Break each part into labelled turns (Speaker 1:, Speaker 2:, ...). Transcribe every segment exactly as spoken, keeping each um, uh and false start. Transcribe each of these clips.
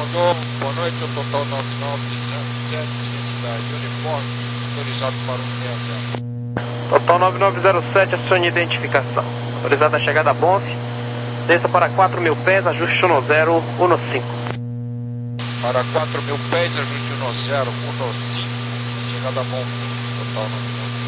Speaker 1: Comandou, boa noite, o Total nove nove zero sete, identidade uniforme, autorizado para o sessenta.
Speaker 2: Total nove nove zero sete, acione identificação. Autorizada a chegada a Bonf. Desça para quatro mil pés, ajuste um zero um cinco.
Speaker 1: Para quatro mil pés, ajuste um zero um cinco. Chegada a Bonf, Total nove nove zero sete.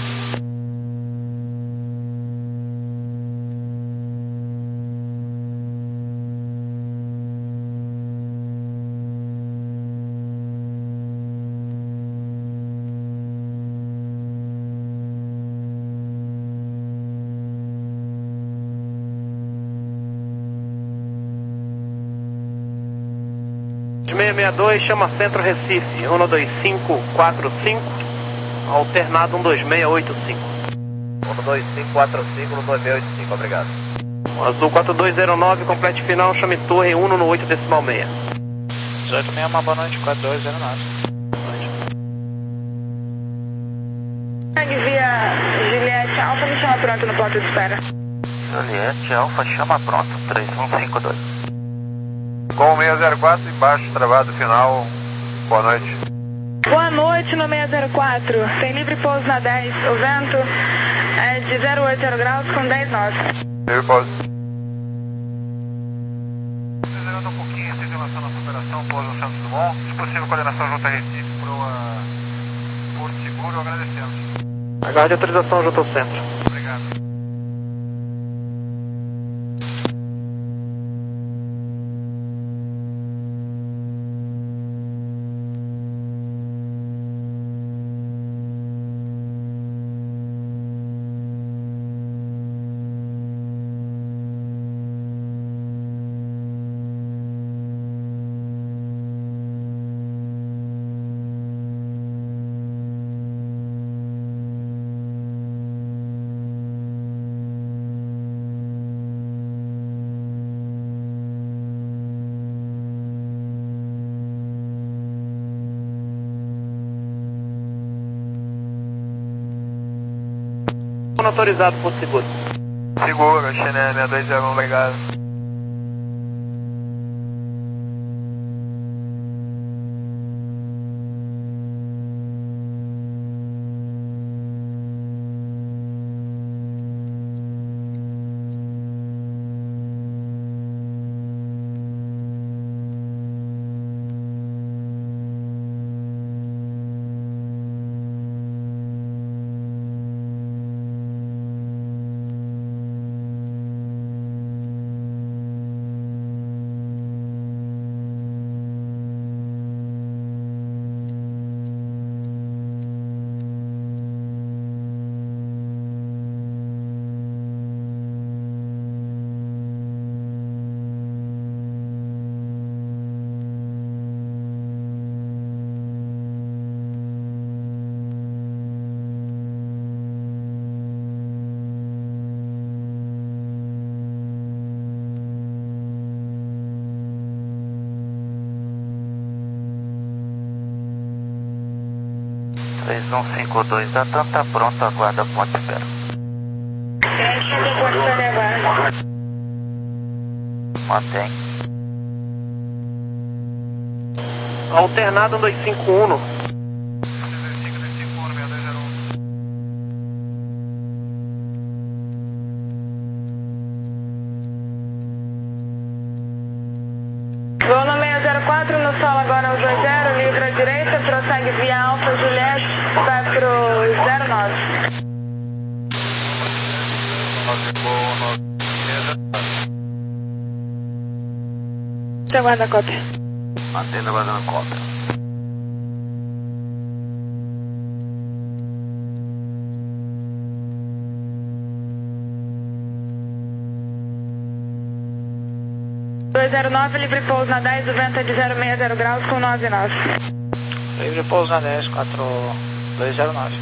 Speaker 2: seis seis dois, chama Centro Recife, um dois cinco quatro cinco, alternado um dois seis oito cinco.
Speaker 3: um dois cinco quatro cinco, um dois seis oito cinco, obrigado.
Speaker 2: Azul quatro dois zero nove, complete final, chame Torre um no oito decimal seis.
Speaker 4: dezoito meia, uma boa noite, quatro dois zero nove.
Speaker 5: Via Juliette Alfa, me chama pronto no ponto de espera.
Speaker 3: Juliette Alfa, chama pronto, três um cinco dois.
Speaker 6: Com seis zero quatro, embaixo, travado final, boa noite.
Speaker 5: Boa noite no seis zero quatro, tem livre pouso na dez, o vento é de zero oito zero graus com dez nove.
Speaker 6: Livre pouso.
Speaker 3: Acelerando um pouquinho, sem relação à nossa operação, pouso no Santos Dumont, se possível coordenação junto a Recife para o Porto Seguro, agradecemos.
Speaker 2: Aguarde autorização junto ao centro.
Speaker 3: Obrigado.
Speaker 2: Autorizado por seguro.
Speaker 3: Seguro, Xené seis dois zero um, obrigado. três um cinco dois, da TAM tá pronto, aguarda ponto de espera. Mantém.
Speaker 2: Alternado um dois cinco um.
Speaker 5: Vou no seis zero quatro, no solo agora o dois zero, livre à direita, prossegue via Alfa Juliette, vai pro zero nove. Você aguarda a cópia.
Speaker 3: Mantendo aguardando cópia.
Speaker 5: dois zero nove, livre pouso na dez, o vento é de zero seis zero graus com nove nove.
Speaker 4: Livre pouso na dez, quatro dois zero nove.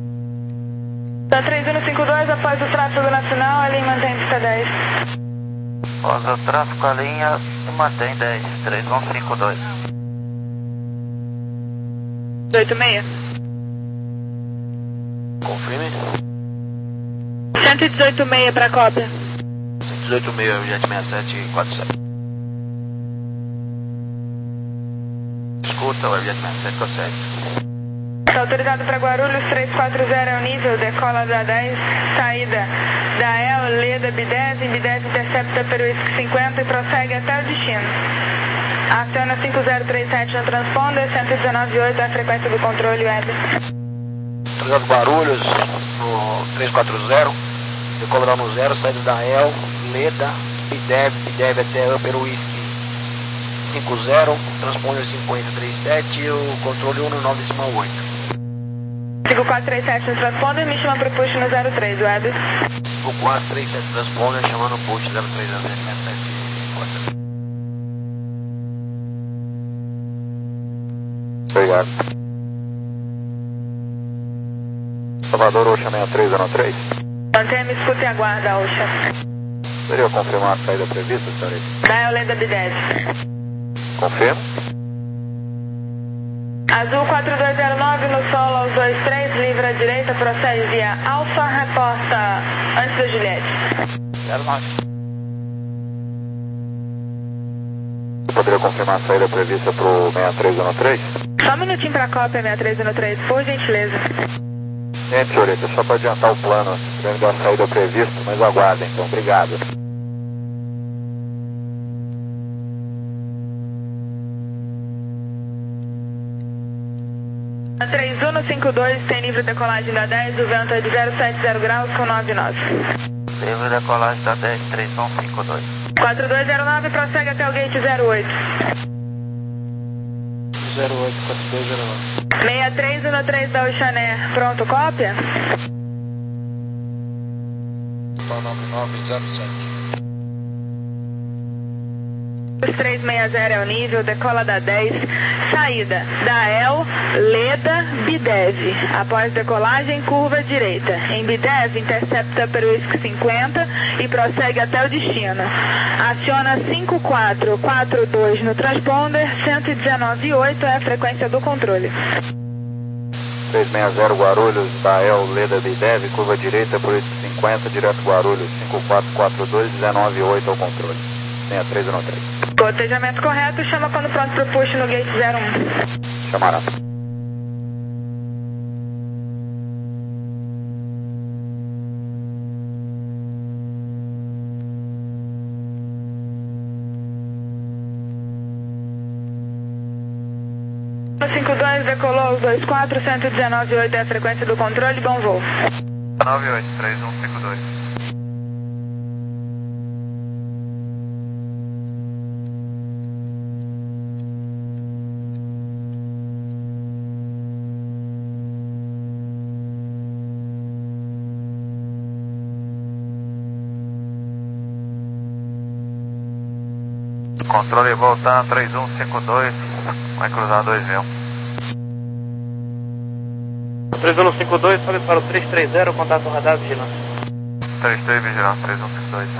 Speaker 5: Da três um cinco dois, após o tráfego nacional, ali mantém pista dez.
Speaker 7: Pousa o tráfego a linha e mantém dez, três um cinco dois.
Speaker 5: oito seis.
Speaker 7: Confirme.
Speaker 5: cento e dezoito seis para cópia.
Speaker 7: cento e dezoito seis, Jet sessenta e sete quarenta e sete. Escuta, o Jet sessenta e sete quarenta e sete.
Speaker 5: Está autorizado para Guarulhos, trezentos e quarenta é o nível, decola da dez, saída da El, Leda, B dez, em B dez intercepta Peruísque cinquenta e prossegue até o destino. Aciona cinco zero três sete no transponder, cento e dezenove vírgula oito é a frequência do controle web.
Speaker 7: Autorizado Guarulhos, no trezentos e quarenta, decola da no zero, saída da El, Leda, B dez, B dez até Peruísque cinquenta, transponder cinquenta e três sete e o controle um no nove oito.
Speaker 5: cinco quatro três sete no transponder, me chama para o push no zero três, web.
Speaker 7: cinco quatro três sete transponder, chamando o push zero três zero sete.
Speaker 6: Obrigado. Salvador, Ocean sessenta e três zero três.
Speaker 5: Mantenha-me, escuta e aguarda, Ocean.
Speaker 6: Poderia confirmar a saída prevista, senhorita?
Speaker 5: Da El, Leda, B dez.
Speaker 6: Confirmo.
Speaker 5: Azul quatro dois zero nove no solo aos dois três, livre à direita, prossegue via Alfa, reporta antes da Juliette.
Speaker 7: zero nove.
Speaker 6: Poderia confirmar a saída prevista para o sessenta e três zero três?
Speaker 5: Só um minutinho para a cópia, sessenta e três zero três, por gentileza.
Speaker 6: Gente, senhorita, só para adiantar o plano, tivemos a saída prevista, mas aguardem, então, obrigado.
Speaker 5: três um no cinco dois, tem livre decolagem da dez, o vento é de zero sete zero graus com nove nove.
Speaker 7: Livre decolagem da dez, três um cinco dois.
Speaker 5: quatro dois zero nove, prossegue até o gate zero oito.
Speaker 7: zero oito, quatro dois zero nove.
Speaker 5: sessenta e três um no três da Oceané, pronto, cópia?
Speaker 1: nove nove zero sete.
Speaker 5: trezentos e sessenta é o nível, decola da dez, saída da El, Leda, B dez. Após decolagem, curva direita. Em B dez, intercepta Peruísque cinquenta e prossegue até o destino. Aciona cinco quatro quatro dois no transponder, cento e dezenove vírgula oito é a frequência do controle.
Speaker 6: trezentos e sessenta Guarulhos, da El, Leda, B dez, curva direita, Peruísque cinquenta, direto Guarulhos, cinco quatro quatro dois, dezenove vírgula oito ao controle. sessenta e três zero três.
Speaker 5: Cotejamento correto, chama quando pronto para o push no gate zero um.
Speaker 6: Chamará.
Speaker 5: cinco dois, decolou os dois quatro, cento e dezenove vírgula oito é a frequência do controle, bom voo.
Speaker 3: nove oito, três um cinco dois. Controle voltando, três um cinco dois, vai cruzar dois mil.
Speaker 2: três um cinco dois, sobe para o trezentos e trinta, contato radar vigilância.
Speaker 3: três três vigilância, três um cinco dois.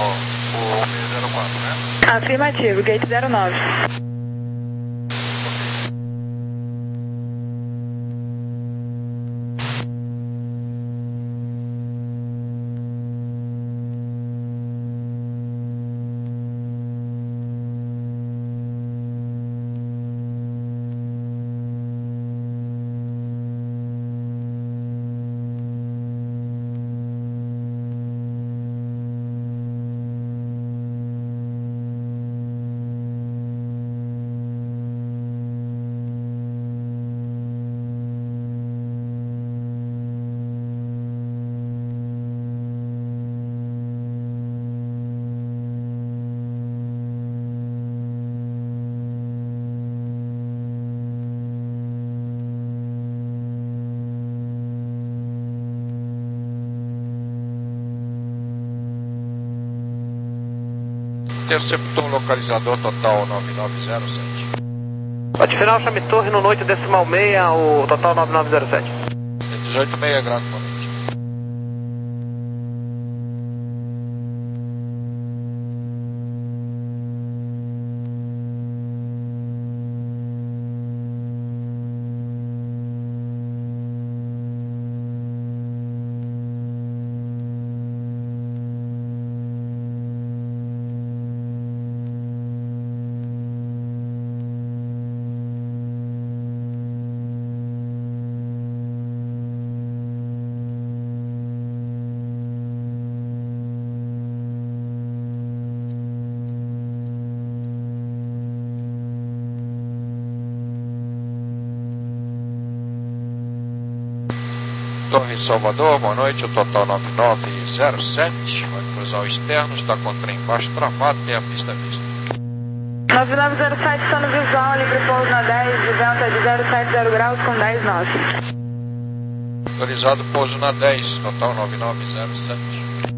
Speaker 3: o seis zero quatro, né?
Speaker 5: Afirmativo, gate zero nove.
Speaker 1: Interceptou localizador total nove nove zero sete.
Speaker 2: Pode final, chame torre no noite decimal meia, o total nove nove zero sete.
Speaker 1: dezoito meia grado por noite. Torre Salvador, boa noite, o total nove nove zero sete, vai cruzar o externo, está com o trem embaixo travado, tem a pista vista.
Speaker 5: nove nove zero sete, está no visual, livre pouso na dez, de vento de zero sete zero graus com dez nove.
Speaker 1: Autorizado pouso na dez, total nove nove zero sete.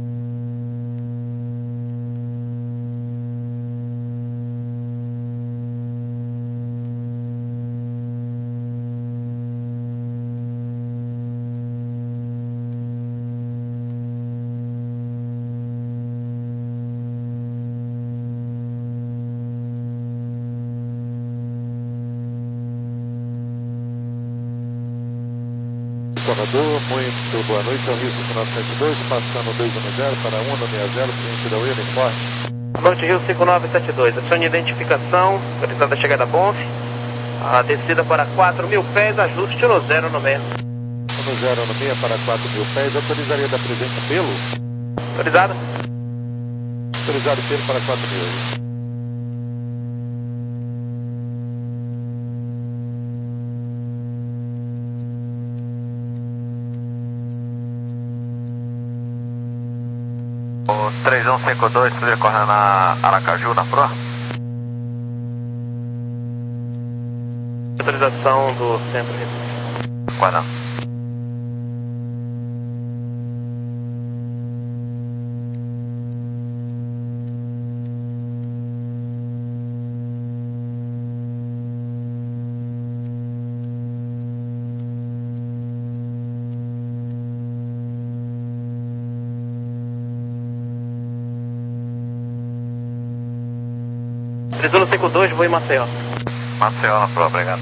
Speaker 8: Conador, muito boa noite, ao Rio cinco nove sete dois, passando dois um zero para um um seis zero, cliente da Uniforme.
Speaker 2: Boa noite, Rio cinco nove sete dois, acione identificação, autorizada a chegada Bonf, a descida para quatro mil pés, ajuste no zero no meio.
Speaker 8: no zero no meio para quatro mil pés, autorizaria da presença pelo?
Speaker 2: Autorizado?
Speaker 8: Autorizado pelo para quatro mil.
Speaker 3: O três um cinco dois, você correndo na Aracaju, na Pro?
Speaker 2: Autorização do centro.
Speaker 3: Qual não?
Speaker 2: três um cinco dois, vou em Maceió.
Speaker 3: Maceió na Pro, obrigado.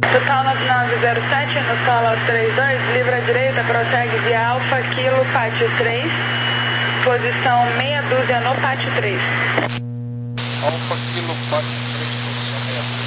Speaker 5: Total nove nove zero sete, no solo trinta e dois, livre à direita, prossegue via Alfa, Kilo, Pátio três, posição meia dúzia no Pátio três.
Speaker 1: Alfa, Kilo, Pátio três, posição meia dúzia.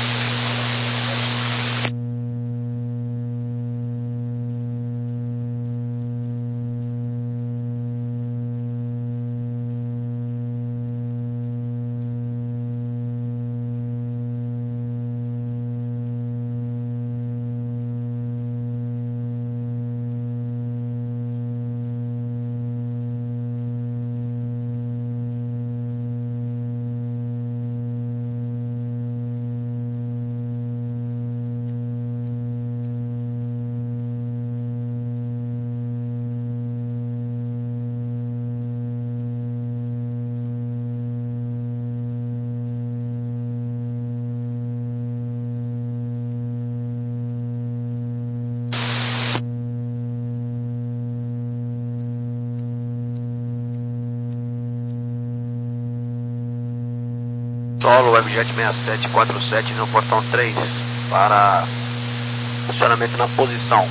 Speaker 7: Solo Webjet seis sete quatro sete no portão três para funcionamento na posição.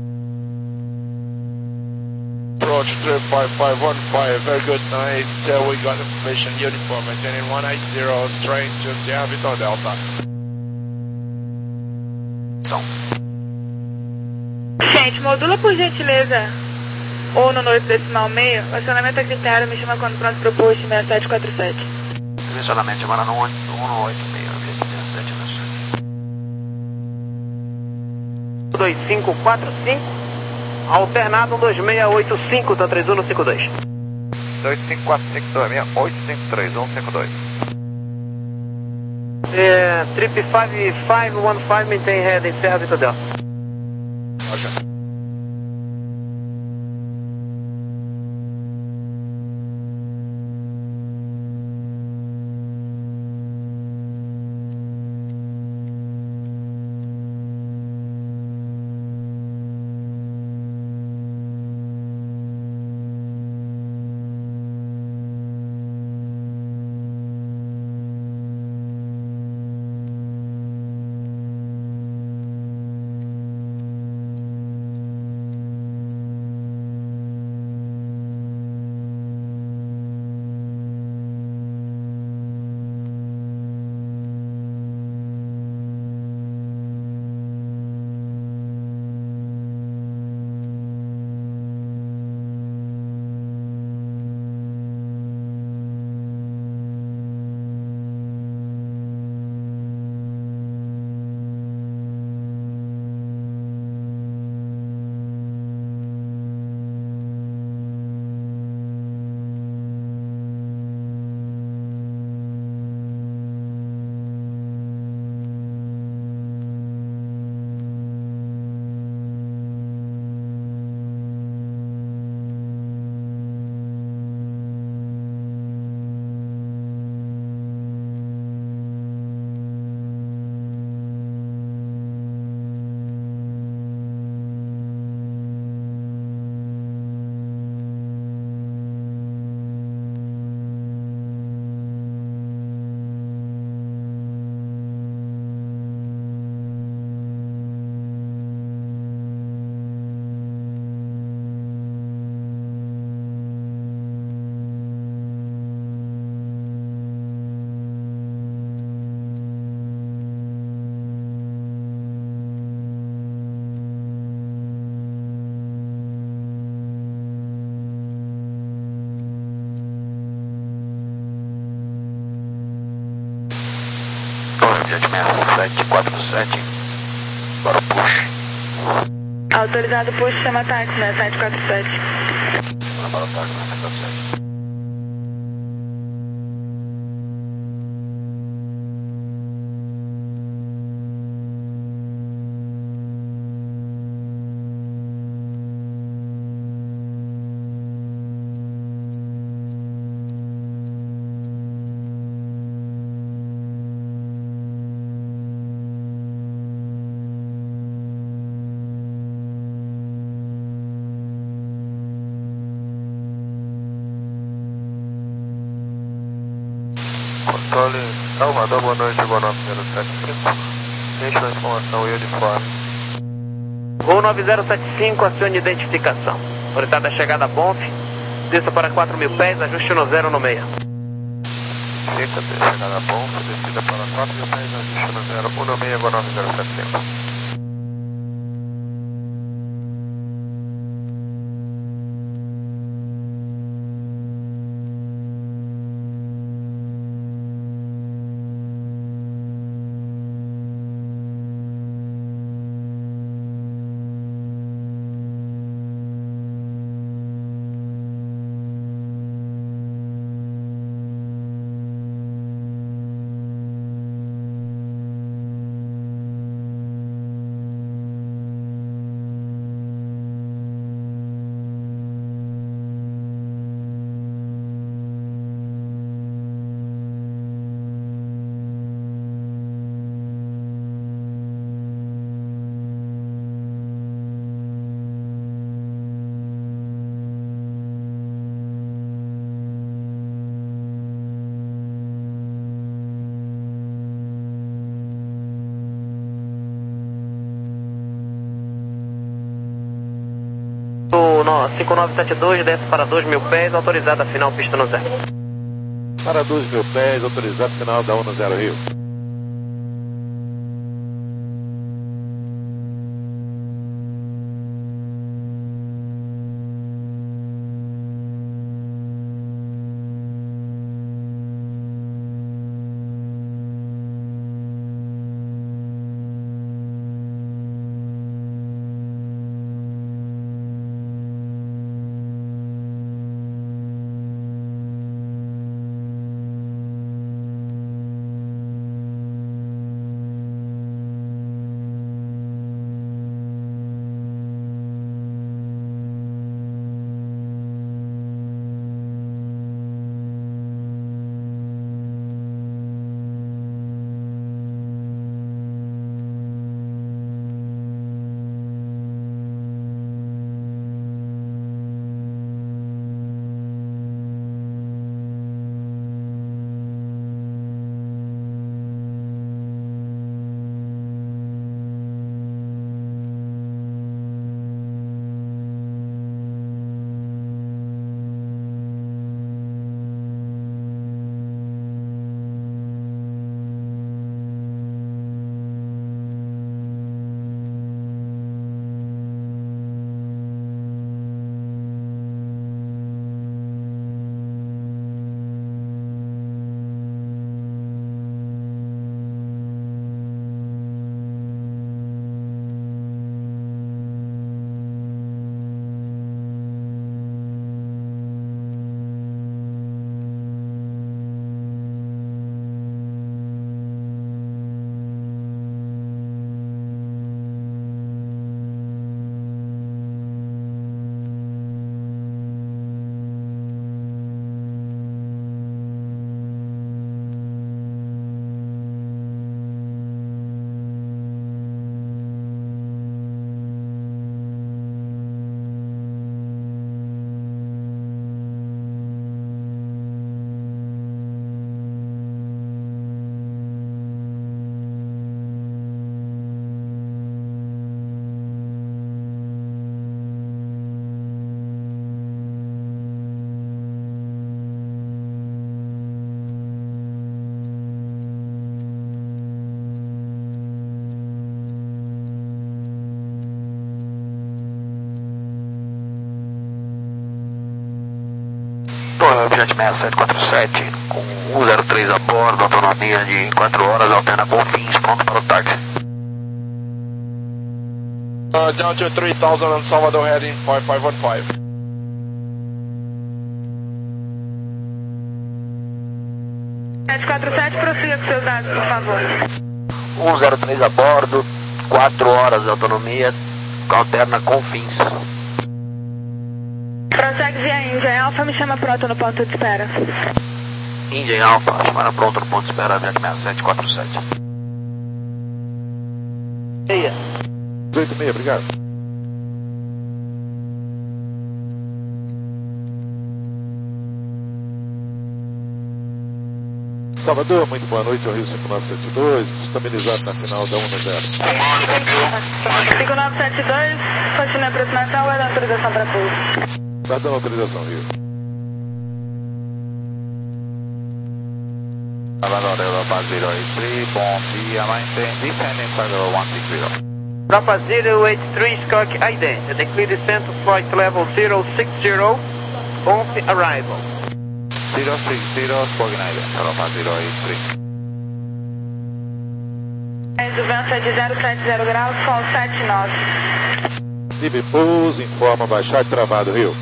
Speaker 1: Approach three five five one five, very good night. Uh, we got information uniform maintaining one eight zero, train to Sierra Vitor Delta.
Speaker 7: Então.
Speaker 5: Gente, modula por gentileza ou no noite decimal meio, acionamento a critério, me chama quando pronto pro post seis sete quatro sete.
Speaker 7: Direcionamento agora no um oito seis, seis sete no
Speaker 2: dois cinco quatro cinco, alternado um dois seis oito cinco, tá três um no cinco dois.
Speaker 6: dois cinco quatro cinco dois seis oito cinco três um cinco dois.
Speaker 2: É, trip cinco cinco um cinco, maintain head em Serra Vitor Delta.
Speaker 1: Roger.
Speaker 7: Webjet seis sete quatro sete para o push.
Speaker 5: Autorizado push, chama táxi seis sete quatro sete.
Speaker 7: Para o táxi seis sete quatro sete.
Speaker 6: Controle Salvador, boa noite, boa noite, zero sete cinco. Deixa a informação uniforme.
Speaker 2: Voo nove zero sete cinco, acione identificação. Orientada a chegada a Bonf. Desça para quatro mil pés, ajuste no zero no meia.
Speaker 6: Fica até chegada a Bonf, descida para quatro mil pés, ajuste no zero um no meia, nove zero sete cinco.
Speaker 2: cinco nove sete dois, desce para dois mil pés, autorizada a final, pista no zero.
Speaker 8: Para dois mil pés, autorizado final da um no zero Rio.
Speaker 7: Jet sessenta e sete quarenta e sete com um zero três a bordo, autonomia de quatro horas, alterna Confins, pronto para o táxi.
Speaker 1: Uh, down to three thousand on Salvador heading five five one five.
Speaker 5: sete quatro sete, prossiga com seus dados, por favor.
Speaker 7: um zero três a bordo, quatro horas de autonomia, alterna Confins.
Speaker 5: Prossegue via Índia Alfa, me chama pronto no ponto de espera.
Speaker 7: Índia Alfa, chamada pronto no ponto de espera, Jet sessenta e sete quarenta e sete.
Speaker 2: Meia.
Speaker 8: oito e meia, obrigado. Salvador, muito boa noite, ao Rio cinco nove sete dois, estabilizado na final da um a zero.
Speaker 5: cinco nove sete dois, continua a aproximação, vai dar autorização para pouso.
Speaker 8: Tá dando autorização, Rio.
Speaker 6: Salvador, Europa zero eight three, bom dia, maintain, descending Salvador one six zero.
Speaker 2: Europa zero eight three, Skunk ident, declare descent to flight level zero six zero, on arrival.
Speaker 6: zero six zero, Skunk ident, Europa zero eight three.
Speaker 5: Do vento é de zero sete zero graus com sete nove.
Speaker 8: Lib Pouso, informa baixar e travado, Rio.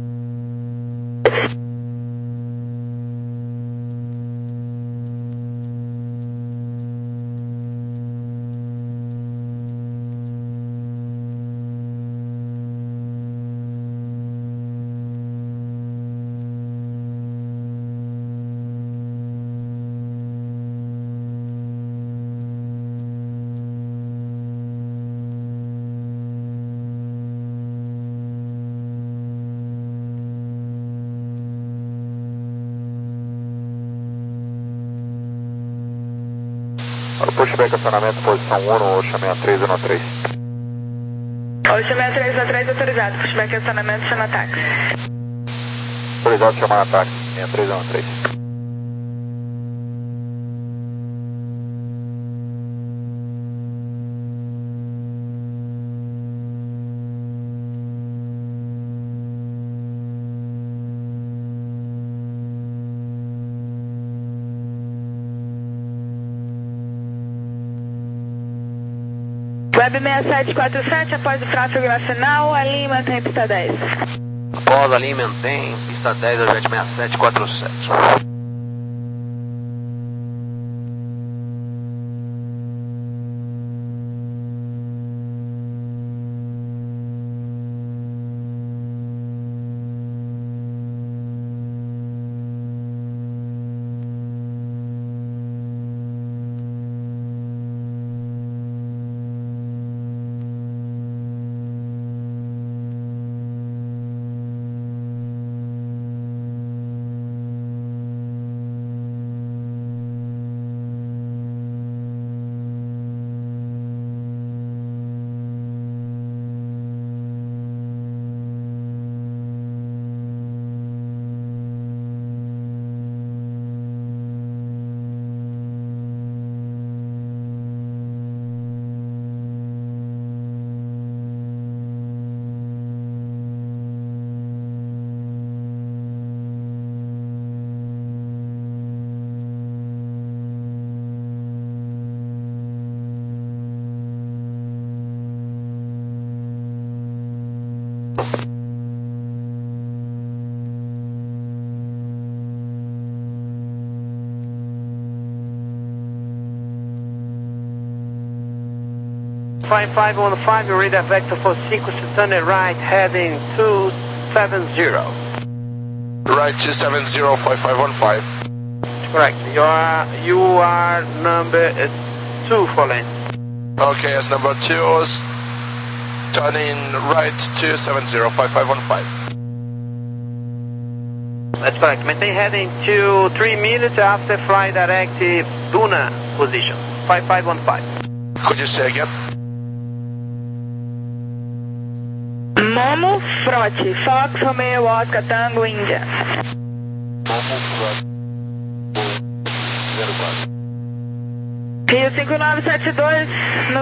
Speaker 6: Pushback, acionamento, posição um no Ocean sessenta e três um três.
Speaker 5: Ocean sessenta e três um três autorizado, pushback acionamento, chama táxi.
Speaker 6: Autorizado, chamar táxi, sessenta e três um três.
Speaker 5: Web seis sete quatro sete, após o tráfego na final, a linha mantém pista dez.
Speaker 7: Após a linha mantém pista dez, ao jet seis sete quatro sete.
Speaker 2: five five one five, radar vector for Cinco, turn right, heading two seven zero.
Speaker 1: Right, two seven zero, five five one five.
Speaker 2: Correct. You are, you are number uh, two for lane.
Speaker 1: Okay, as number two, turning right, two seven zero, five five one five.
Speaker 2: That's correct. Maintain heading to three minutes after fly direct Duna position, five five one five.
Speaker 1: Could you say again?
Speaker 5: Momo Frote, Fox Romeo Oscar Tango India.
Speaker 8: Momo Frote, zero quatro.
Speaker 5: Rio cinco nove sete dois, no